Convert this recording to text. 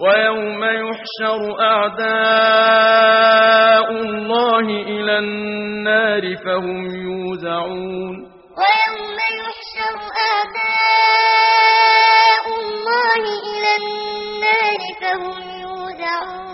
ويوم يحشر أعداء الله إلى النار فهم يوزعون ويوم يحشر أعداء الله إلى النار فهم يوزعون